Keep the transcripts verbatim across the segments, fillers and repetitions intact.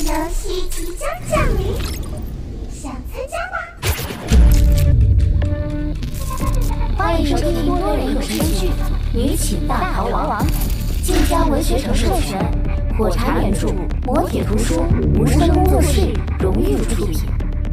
游戏即将降临，想参加吗？ 欢迎收听多人有声剧《女寝大逃亡》，晋江文学城授权，火柴原著，磨铁图书，无声工作室荣誉出品。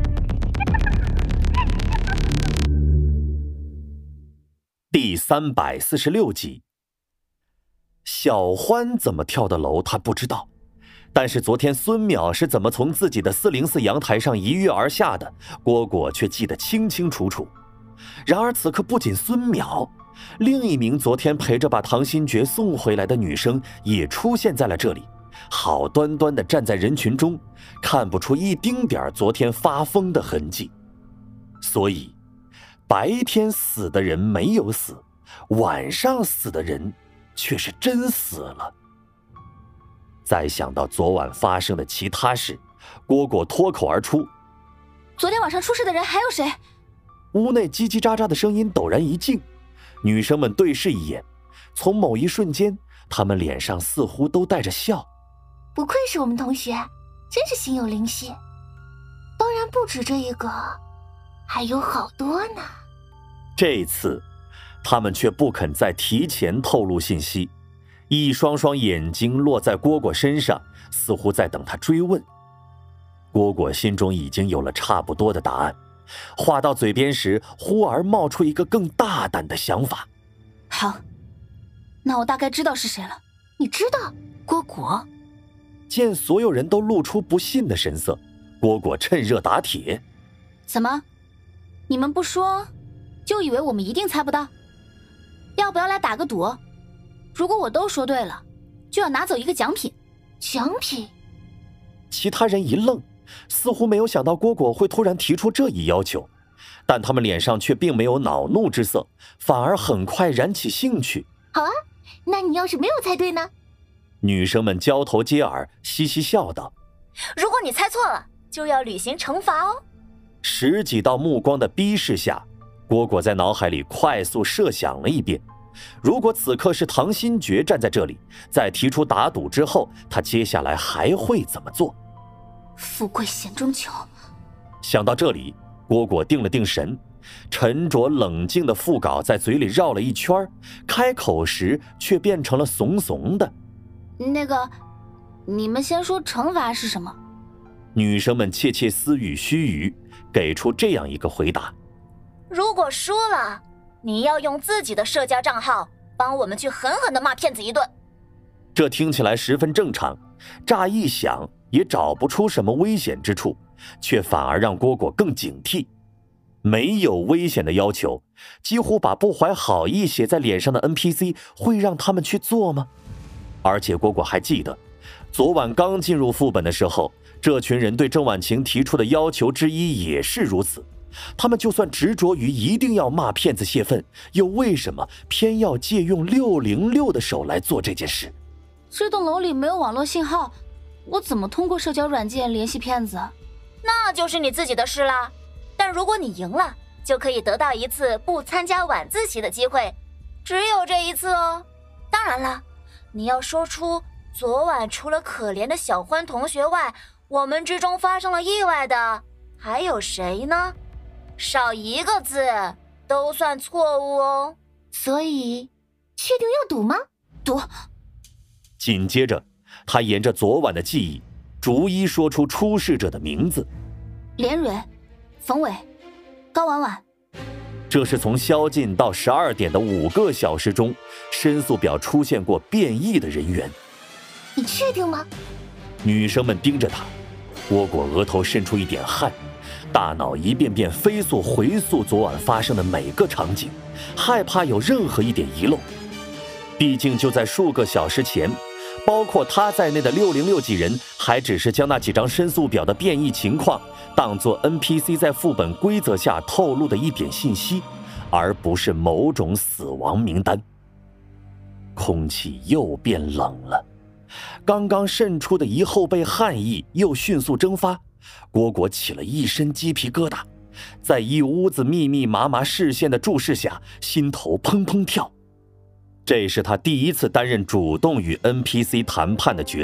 第三百四十六集。小欢怎么跳的楼他不知道，但是昨天孙淼是怎么从自己的四零四阳台上一跃而下的，蝈蝈却记得清清楚楚。然而此刻不仅孙淼，另一名昨天陪着把唐新觉送回来的女生也出现在了这里，好端端地站在人群中，看不出一丁点昨天发疯的痕迹。所以白天死的人没有死，晚上死的人却是真死了。再想到昨晚发生的其他事，蝈蝈脱口而出： 昨天晚上出事的人还有谁？ 屋内叽叽喳喳的声音陡然一静，女生们对视一眼，从某一瞬间她们脸上似乎都带着笑。 不愧是我们同学，真是心有灵犀。当然不止这一个，还有好多呢。 这次他们却不肯再提前透露信息，一双双眼睛落在蝈蝈身上，似乎在等他追问。蝈蝈心中已经有了差不多的答案，话到嘴边时，忽而冒出一个更大胆的想法。 好，那我大概知道是谁了。 你知道？ 蝈蝈。 见所有人都露出不信的神色，蝈蝈趁热打铁。 怎么？你们不说，就以为我们一定猜不到？要不要来打个赌？如果我都说对了，就要拿走一个奖品。 奖品？ 其他人一愣，似乎没有想到蝈蝈会突然提出这一要求，但他们脸上却并没有恼怒之色，反而很快燃起兴趣。 好啊，那你要是没有猜对呢？ 女生们交头接耳，嘻嘻笑道： 如果你猜错了，就要履行惩罚哦。 十几道目光的逼视下，蝈蝈在脑海里快速设想了一遍，如果此刻是唐新觉站在这里，在提出打赌之后，他接下来还会怎么做？ 富贵险中求。 想到这里，蝈蝈定了定神，沉着冷静的腹稿在嘴里绕了一圈，开口时却变成了怂怂的。 那个，你们先说惩罚是什么？ 女生们窃窃私语须臾，给出这样一个回答： 如果输了，你要用自己的社交账号帮我们去狠狠地骂骗子一顿。 这听起来十分正常，乍一想也找不出什么危险之处，却反而让蝈蝈更警惕。没有危险的要求，几乎把不怀好意写在脸上的 N P C 会让他们去做吗？而且蝈蝈还记得，昨晚刚进入副本的时候，这群人对郑婉晴提出的要求之一也是如此。他们就算执着于一定要骂骗子泄愤，又为什么偏要借用六零六的手来做这件事？ 这栋楼里没有网络信号，我怎么通过社交软件联系骗子？ 那就是你自己的事啦。但如果你赢了，就可以得到一次不参加晚自习的机会，只有这一次哦。当然了，你要说出昨晚除了可怜的小欢同学外，我们之中发生了意外的还有谁呢？少一个字都算错误哦。 所以，确定要赌吗？ 赌。 紧接着，他沿着昨晚的记忆，逐一说出出事者的名字： 连蕊、冯伟、高婉婉。 这是从宵禁到十二点的五个小时中，申诉表出现过变异的人员。 你确定吗？ 女生们盯着他，蝈蝈额头渗出一点汗，大脑一遍遍飞速回溯昨晚发生的每个场景，害怕有任何一点遗漏。毕竟就在数个小时前，包括他在内的六零六几人还只是将那几张申诉表的变异情况当作 N P C 在副本规则下透露的一点信息，而不是某种死亡名单。空气又变冷了，刚刚渗出的一后背汗意又迅速蒸发，蝈蝈起了一身鸡皮疙瘩，在一屋子密密麻麻视线的注视下，心头砰砰跳。这是他第一次担任主动与 N P C 谈判的角色，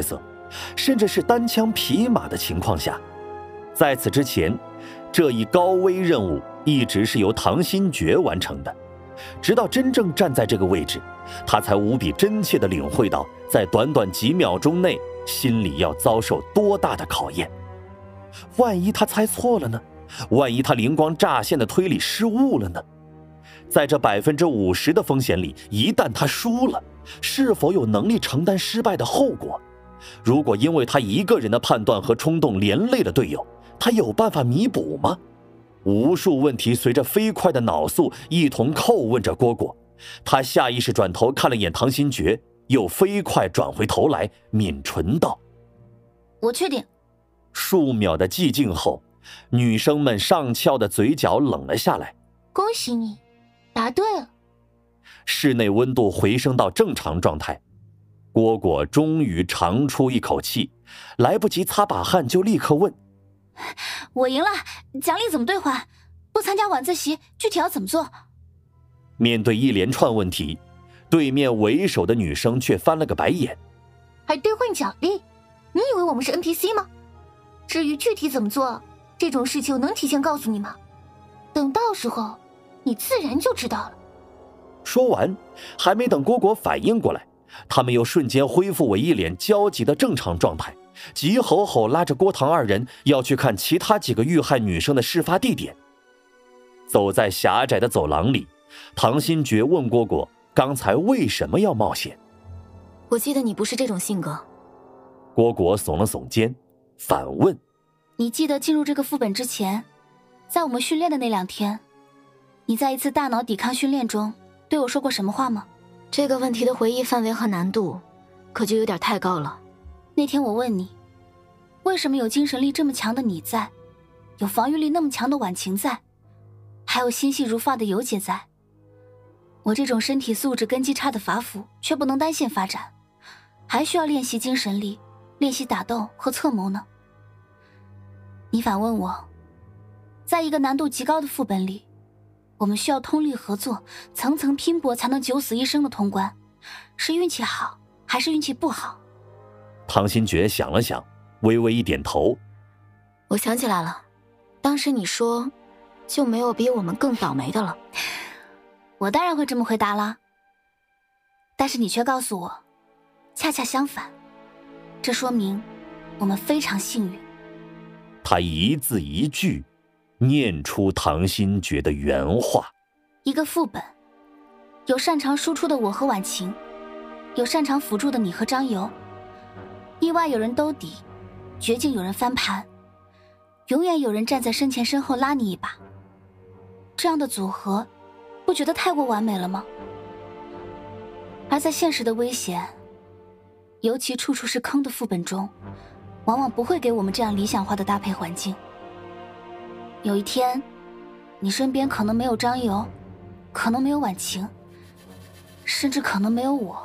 甚至是单枪匹马的情况下。在此之前，这一高危任务一直是由唐新觉完成的。直到真正站在这个位置，他才无比真切地领会到，在短短几秒钟内，心里要遭受多大的考验。万一他猜错了呢？万一他灵光乍现的推理失误了呢？在这百分之五十的风险里，一旦他输了，是否有能力承担失败的后果？如果因为他一个人的判断和冲动连累了队友，他有办法弥补吗？无数问题随着飞快的脑速一同叩问着蝈蝈。他下意识转头看了眼唐新觉，又飞快转回头来，抿唇道：“ 我确定。” 数秒的寂静后，女生们上翘的嘴角冷了下来。 恭喜你，答对了。 室内温度回升到正常状态，蝈蝈终于长出一口气，来不及擦把汗就立刻问：“ 我赢了，奖励怎么兑换？不参加晚自习具体要怎么做？” 面对一连串问题，对面为首的女生却翻了个白眼：“ 还兑换奖励？你以为我们是 N P C 吗？至于具体怎么做，这种事情能提前告诉你吗？等到时候你自然就知道了。” 说完，还没等蝈蝈反应过来，他们又瞬间恢复为一脸焦急的正常状态，急吼吼拉着郭唐二人要去看其他几个遇害女生的事发地点。走在狭窄的走廊里，唐新觉问蝈蝈刚才为什么要冒险。 我记得你不是这种性格。 蝈蝈耸了耸肩，反问：“ 你记得进入这个副本之前，在我们训练的那两天，你在一次大脑抵抗训练中对我说过什么话吗？” 这个问题的回忆范围和难度可就有点太高了。 那天我问你，为什么有精神力这么强的你在，有防御力那么强的婉晴在，还有心细如发的尤姐在，我这种身体素质根基差的法辅却不能单线发展，还需要练习精神力，练习打斗和策谋呢？你反问我，在一个难度极高的副本里，我们需要通力合作，层层拼搏才能九死一生的通关，是运气好还是运气不好？ 唐新觉想了想，微微一点头：“ 我想起来了，当时你说就没有比我们更倒霉的了。” 我当然会这么回答啦，但是你却告诉我，恰恰相反，这说明我们非常幸运。 他一字一句念出唐新觉的原话： 一个副本，有擅长输出的我和婉晴，有擅长辅助的你和张游，意外有人兜底，绝境有人翻盘，永远有人站在身前身后拉你一把。这样的组合不觉得太过完美了吗？而在现实的危险，尤其处处是坑的副本中，往往不会给我们这样理想化的搭配环境。有一天，你身边可能没有张游，可能没有婉晴，甚至可能没有我。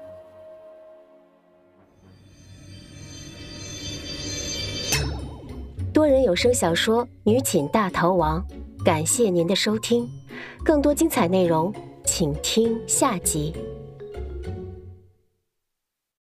多人有声小说《女寝大逃亡》，感谢您的收听，更多精彩内容，请听下集。